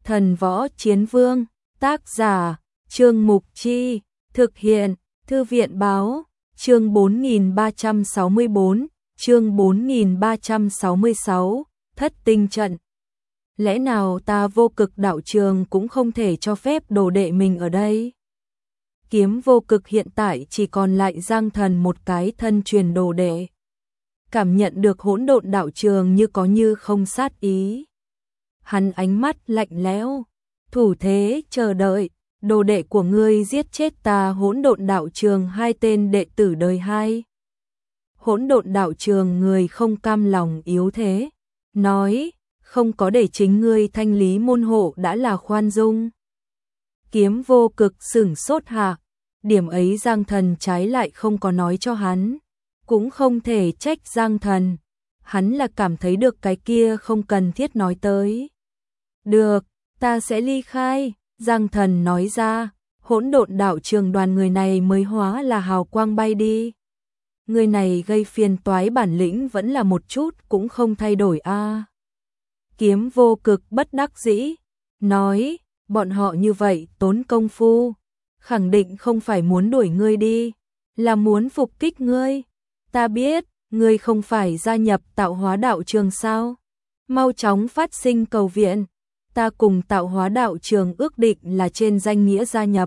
Thần Võ Chiến Vương, tác giả, Trương Mục Chi, thực hiện, Thư viện Báo, chương 4364, chương 4366, Thất Tinh Trận. Lẽ nào ta Vô Cực đạo trường cũng không thể cho phép đồ đệ mình ở đây? Kiếm Vô Cực hiện tại chỉ còn lại Giang Thần một cái thân truyền đồ đệ. Cảm nhận được hỗn độn đạo trường như có như không sát ý. Hắn ánh mắt lạnh lẽo, thủ thế chờ đợi, đồ đệ của ngươi giết chết ta hỗn độn đạo trường 2 tên đệ tử đời 2. Hỗn độn đạo trường người không cam lòng yếu thế, nói, không có để chính ngươi thanh lý môn hộ đã là khoan dung. Kiếm Vô Cực sửng sốt hạ, điểm ấy Giang Thần trái lại không có nói cho hắn, cũng không thể trách Giang Thần, hắn là cảm thấy được cái kia không cần thiết nói tới. Được, ta sẽ ly khai, Giang Thần nói ra, hỗn độn đạo trường đoàn người này mới hóa là hào quang bay đi. Người này gây phiền toái bản lĩnh vẫn là một chút cũng không thay đổi a. Kiếm Vô Cực bất đắc dĩ, nói, bọn họ như vậy tốn công phu, khẳng định không phải muốn đuổi ngươi đi, là muốn phục kích ngươi. Ta biết, ngươi không phải gia nhập Tạo Hóa đạo trường sao? Mau chóng phát sinh cầu viện. Ta cùng Tạo Hóa đạo trường ước định là trên danh nghĩa gia nhập,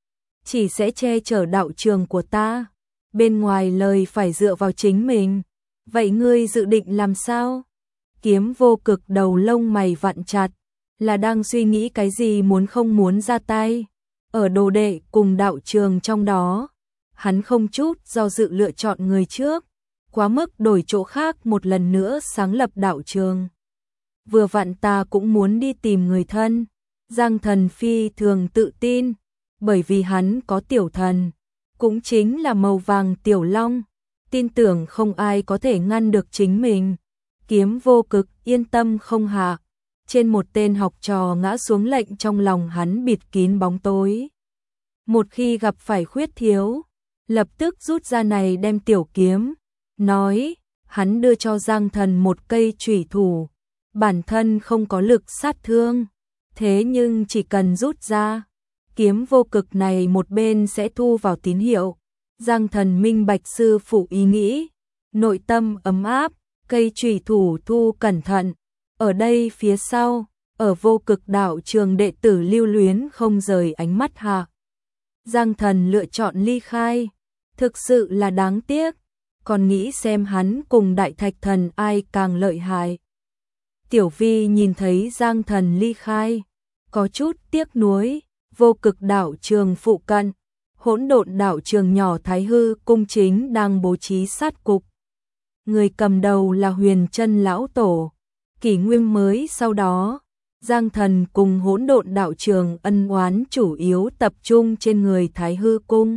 chỉ sẽ che chở đạo trường của ta, bên ngoài lời phải dựa vào chính mình. Vậy ngươi dự định làm sao? Kiếm Vô Cực đầu lông mày vặn chặt, là đang suy nghĩ cái gì muốn không muốn ra tay. Ở đồ đệ cùng đạo trường trong đó, hắn không chút do dự lựa chọn người trước, quá mức đổi chỗ khác một lần nữa sáng lập đạo trường. Vừa vặn ta cũng muốn đi tìm người thân. Giang Thần phi thường tự tin, bởi vì hắn có tiểu thần, cũng chính là màu vàng tiểu long, tin tưởng không ai có thể ngăn được chính mình. Kiếm Vô Cực yên tâm không hạ, trên một tên học trò ngã xuống lệnh trong lòng hắn bịt kín bóng tối. Một khi gặp phải khuyết thiếu, lập tức rút ra này đem tiểu kiếm, nói, hắn đưa cho Giang Thần một cây chủy thủ, bản thân không có lực sát thương, thế nhưng chỉ cần rút ra, kiếm Vô Cực này một bên sẽ thu vào tín hiệu. Giang Thần minh bạch sư phụ ý nghĩ, nội tâm ấm áp, cây chủy thủ thu cẩn thận, ở đây phía sau, ở Vô Cực đạo trường đệ tử lưu luyến không rời ánh mắt hạ. Giang Thần lựa chọn ly khai, thực sự là đáng tiếc, còn nghĩ xem hắn cùng Đại Thạch Thần ai càng lợi hại. Tiểu Vi nhìn thấy Giang Thần ly khai, có chút tiếc nuối. Vô Cực đạo trường phụ cận, hỗn độn đạo trường nhỏ Thái Hư cung chính đang bố trí sát cục. Người cầm đầu là Huyền Chân lão tổ. Kỷ nguyên mới sau đó, Giang Thần cùng hỗn độn đạo trường ân oán chủ yếu tập trung trên người Thái Hư cung.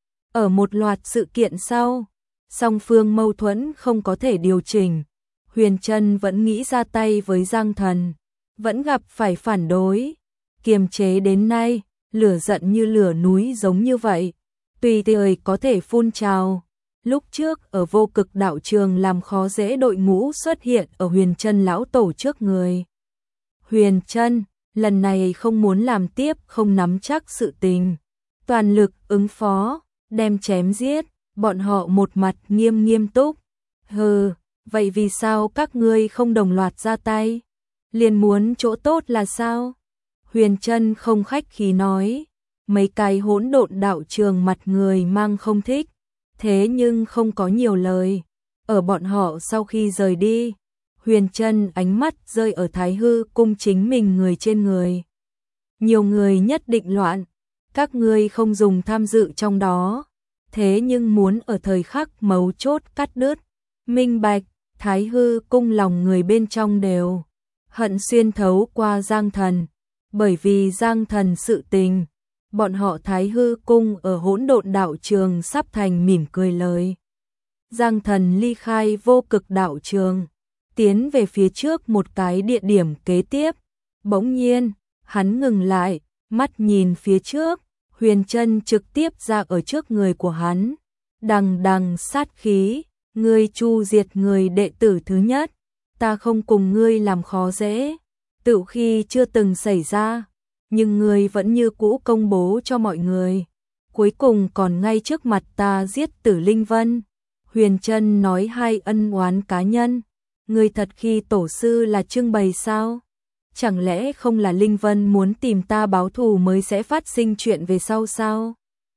Ở một loạt sự kiện sau, song phương mâu thuẫn không có thể điều chỉnh, Huyền Chân vẫn nghĩ ra tay với Giang Thần, vẫn gặp phải phản đối, kiềm chế đến nay, lửa giận như lửa núi giống như vậy, tùy thời có thể phun trào. Lúc trước ở Vô Cực đạo trường làm khó dễ đội ngũ xuất hiện ở Huyền Chân lão tổ trước người. Huyền Chân lần này không muốn làm tiếp không nắm chắc sự tình, toàn lực ứng phó, đem chém giết, bọn họ một mặt nghiêm túc. Hừ, vậy vì sao các ngươi không đồng loạt ra tay? Liền muốn chỗ tốt là sao? Huyền Chân không khách khí nói, mấy cái hỗn độn đạo trường mặt người mang không thích, thế nhưng không có nhiều lời. Ở bọn họ sau khi rời đi, Huyền Chân ánh mắt rơi ở Thái Hư cung chính mình người trên người. Nhiều người nhất định loạn, các ngươi không dùng tham dự trong đó, thế nhưng muốn ở thời khắc mấu chốt cắt đứt, minh bạch. Thái Hư cung lòng người bên trong đều hận xuyên thấu qua Giang Thần, bởi vì Giang Thần sự tình, bọn họ Thái Hư cung ở hỗn độn đạo trường sắp thành mỉm cười lời. Giang Thần ly khai Vô Cực đạo trường, tiến về phía trước một cái địa điểm kế tiếp, bỗng nhiên, hắn ngừng lại, mắt nhìn phía trước, Huyền Chân trực tiếp ra ở trước người của hắn, đằng đằng sát khí, ngươi chu diệt người đệ tử thứ nhất, ta không cùng ngươi làm khó dễ. tự khi chưa từng xảy ra, nhưng ngươi vẫn như cũ công bố cho mọi người. Cuối cùng còn ngay trước mặt ta giết Tử Linh Vân. Huyền Trân nói hai ân oán cá nhân. Ngươi thật khi tổ sư là trưng bày sao? Chẳng lẽ không là Linh Vân muốn tìm ta báo thù mới sẽ phát sinh chuyện về sau sao?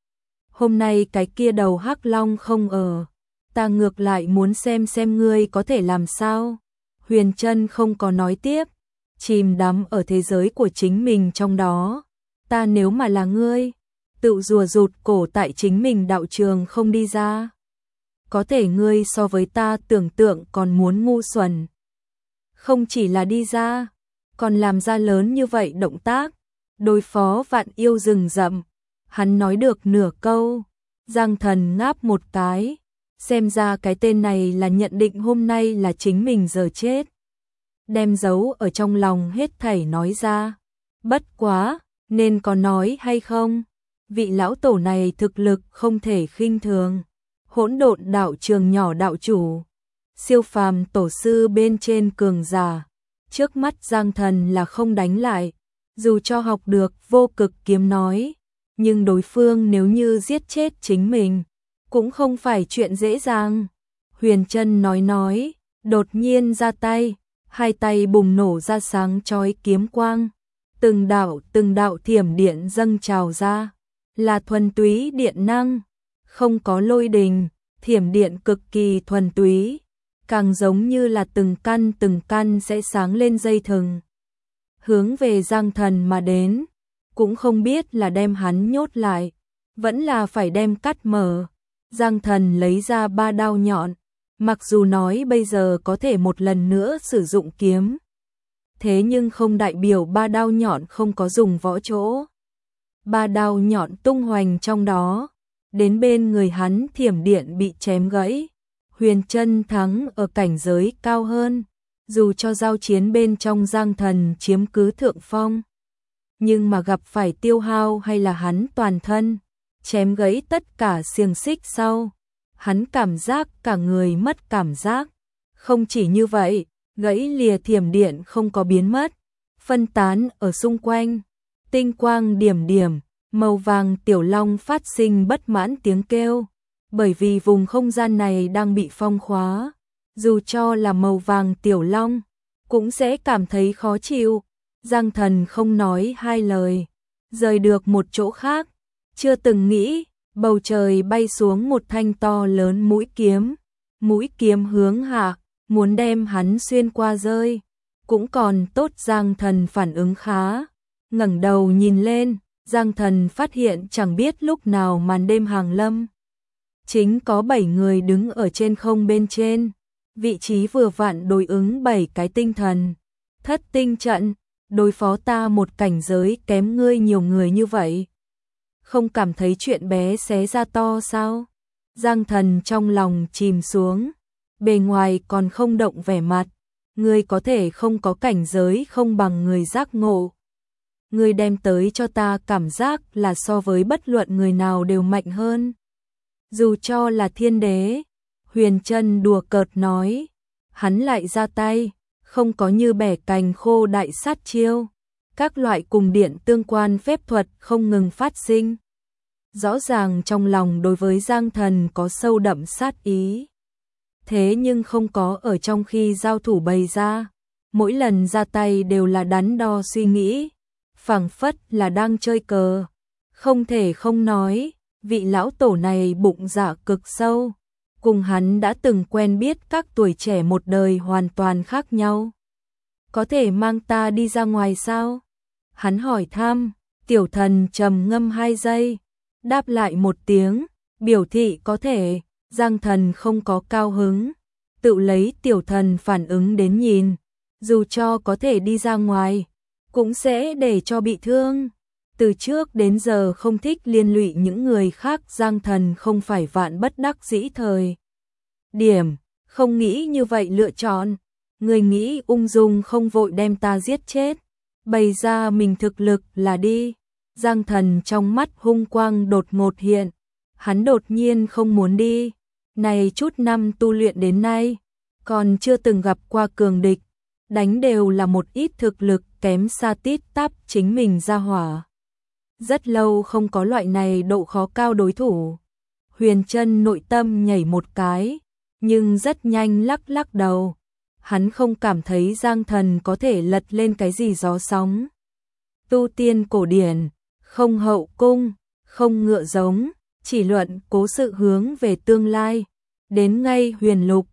Hôm nay cái kia đầu hắc long không ở, ta ngược lại muốn xem ngươi có thể làm sao. Huyền Trân không có nói tiếp, chìm đắm ở thế giới của chính mình trong đó. Ta nếu mà là ngươi, tự rùa rụt cổ tại chính mình đạo trường không đi ra. Có thể ngươi so với ta tưởng tượng còn muốn ngu xuẩn. Không chỉ là đi ra, còn làm ra lớn như vậy động tác, đối phó vạn yêu rừng rậm. Hắn nói được nửa câu, Giang Thần ngáp một cái, xem ra cái tên này là nhận định hôm nay là chính mình giờ chết. Đem giấu ở trong lòng hết thảy nói ra. Bất quá, nên có nói hay không? Vị lão tổ này thực lực không thể khinh thường. Hỗn độn đạo trường nhỏ đạo chủ, siêu phàm tổ sư bên trên cường giả. Trước mắt Giang Thần là không đánh lại, dù cho học được vô cực kiếm nói, nhưng đối phương nếu như giết chết chính mình, cũng không phải chuyện dễ dàng. Huyền Trân nói, đột nhiên ra tay, hai tay bùng nổ ra sáng chói kiếm quang, từng đạo thiểm điện dâng trào ra, là thuần túy điện năng, không có lôi đình, thiểm điện cực kỳ thuần túy, càng giống như là từng căn sẽ sáng lên dây thừng, hướng về Giang Thần mà đến, cũng không biết là đem hắn nhốt lại, vẫn là phải đem cắt mở. Giang Thần lấy ra 3 đao nhọn, mặc dù nói bây giờ có thể một lần nữa sử dụng kiếm, thế nhưng không đại biểu 3 đao nhọn không có dùng võ chỗ. 3 đao nhọn tung hoành trong đó, đến bên người hắn thiểm điện bị chém gãy. Huyền Trân thắng ở cảnh giới cao hơn, dù cho giao chiến bên trong Giang Thần chiếm cứ thượng phong, nhưng mà gặp phải tiêu hao hay là hắn toàn thân, chém gãy tất cả xiềng xích sau, hắn cảm giác cả người mất cảm giác. Không chỉ như vậy, gãy lìa thiểm điện không có biến mất, phân tán ở xung quanh, tinh quang điểm điểm, màu vàng tiểu long phát sinh bất mãn tiếng kêu, bởi vì vùng không gian này đang bị phong khóa, dù cho là màu vàng tiểu long, cũng sẽ cảm thấy khó chịu. Giang Thần không nói hai lời, rời được một chỗ khác, chưa từng nghĩ, bầu trời bay xuống một thanh to lớn mũi kiếm hướng hạ, muốn đem hắn xuyên qua rơi. Cũng còn tốt Giang Thần phản ứng khá, ngẩng đầu nhìn lên, Giang Thần phát hiện chẳng biết lúc nào màn đêm hàng lâm. Chính có 7 người đứng ở trên không bên trên, vị trí vừa vặn đối ứng 7 cái tinh thần. Thất tinh trận, đối phó ta một cảnh giới kém ngươi nhiều người như vậy. Không cảm thấy chuyện bé xé ra to sao? Giang Thần trong lòng chìm xuống, bề ngoài còn không động vẻ mặt. Ngươi có thể không có cảnh giới không bằng người giác ngộ. Ngươi đem tới cho ta cảm giác là so với bất luận người nào đều mạnh hơn. Dù cho là thiên đế, Huyền Trân đùa cợt nói, hắn lại ra tay, không có như bẻ cành khô đại sát chiêu, các loại cùng điện tương quan phép thuật không ngừng phát sinh. Rõ ràng trong lòng đối với Giang Thần có sâu đậm sát ý, thế nhưng không có ở trong khi giao thủ bày ra, mỗi lần ra tay đều là đắn đo suy nghĩ, phảng phất là đang chơi cờ. Không thể không nói, vị lão tổ này bụng dạ cực sâu, cùng hắn đã từng quen biết các tuổi trẻ một đời hoàn toàn khác nhau. Có thể mang ta đi ra ngoài sao? Hắn hỏi thăm, tiểu thần trầm ngâm 2 giây, đáp lại một tiếng, biểu thị có thể. Giang Thần không có cao hứng, tự lấy tiểu thần phản ứng đến nhìn, dù cho có thể đi ra ngoài, cũng sẽ để cho bị thương. Từ trước đến giờ không thích liên lụy những người khác, Giang Thần không phải vạn bất đắc dĩ thời điểm, không nghĩ như vậy lựa chọn. Người nghĩ ung dung không vội đem ta giết chết, bày ra mình thực lực là đi. Giang Thần trong mắt hung quang đột ngột hiện, hắn đột nhiên không muốn đi. Này chút năm tu luyện đến nay, còn chưa từng gặp qua cường địch, đánh đều là một ít thực lực kém xa tít tắp chính mình ra hỏa. Rất lâu không có loại này độ khó cao đối thủ. Huyền Trân nội tâm nhảy một cái, nhưng rất nhanh lắc lắc đầu. Hắn không cảm thấy Giang Thần có thể lật lên cái gì gió sóng. Tu tiên cổ điển, không hậu cung, không ngựa giống, chỉ luận cố sự hướng về tương lai. Đến ngay huyền lục,